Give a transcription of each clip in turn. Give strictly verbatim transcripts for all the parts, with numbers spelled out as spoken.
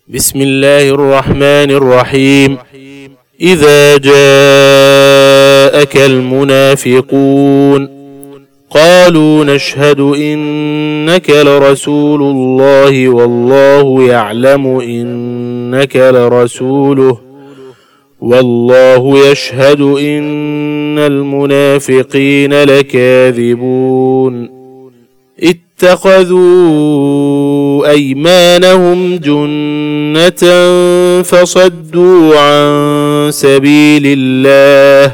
بسم الله الرحمن الرحيم. إذا جاءك المنافقون قالوا نشهد إنك لرسول الله والله يعلم إنك لرسوله والله يشهد إن المنافقين لكاذبون. اتخذوا أيمانهم جنة فصدوا عن سبيل الله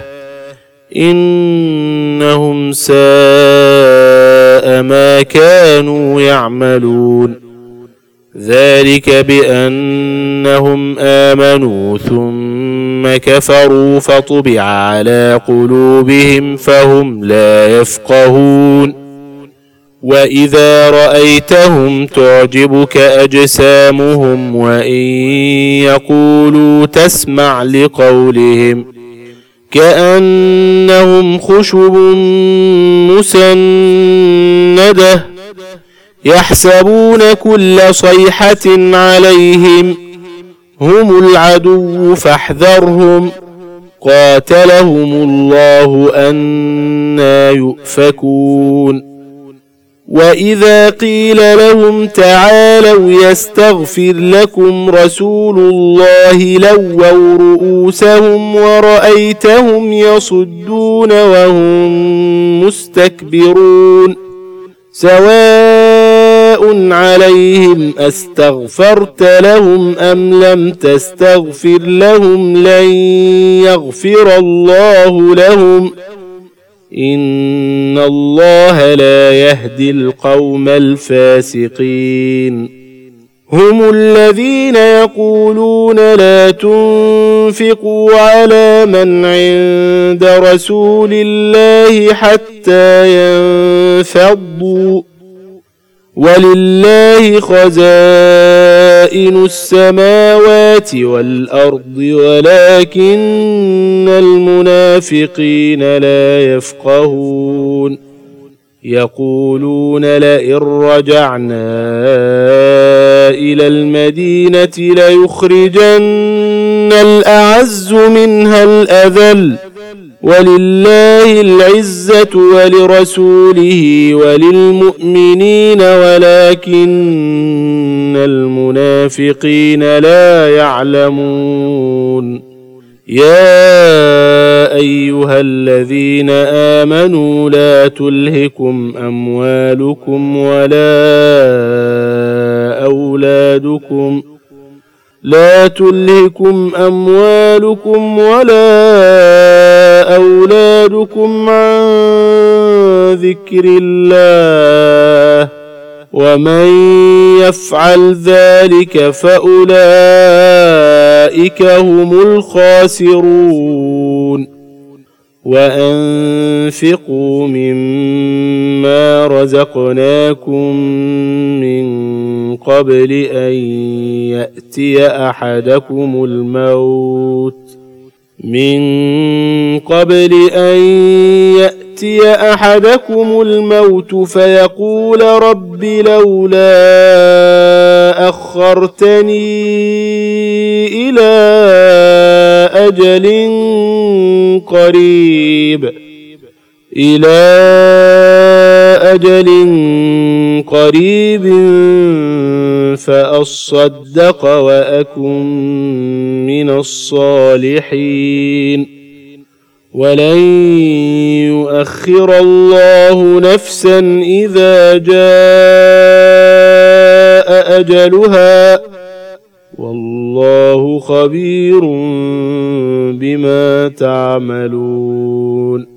إنهم ساء ما كانوا يعملون. ذلك بأنهم آمنوا ثم كفروا فطبع على قلوبهم فهم لا يفقهون. وإذا رأيتهم تعجبك أجسامهم وإن يقولوا تسمع لقولهم كأنهم خشب مسندة يحسبون كل صيحة عليهم هم العدو فاحذرهم قاتلهم الله أنى يؤفكون. وإذا قيل لهم تعالوا يستغفر لكم رسول الله لووا رؤوسهم ورأيتهم يصدون وهم مستكبرون. سواء عليهم أستغفرت لهم أم لم تستغفر لهم لن يغفر الله لهم إن الله لا يهدي القوم الفاسقين. هم الذين يقولون لا تنفقوا على من عند رسول الله حتى ينفضوا ولله خزائن السماوات والأرض ولكن المنافقين لا يفقهون. يقولون لئن رجعنا إلى المدينة ليخرجن الأعز منها الأذل ولله العزة ولرسوله وللمؤمنين ولكن المنافقين لا يعلمون. يا أيها الذين آمنوا لا تلهكم أموالكم ولا أولادكم لا تلهكم أموالكم ولا أولادكم عن ذكر الله ومن يفعل ذلك فأولئك هم الخاسرون. وأنفقوا مما رزقناكم من قبل أن يأتي أحدكم الموت من قبل أن يأتي أحدكم الموت فيقول رب لولا أخرتني إلى أجل قريب إلى أجل قريب فأصدق وأكن من الصالحين ولن يؤخر الله نفسا إذا جاء أجلها والله خبير بما تعملون.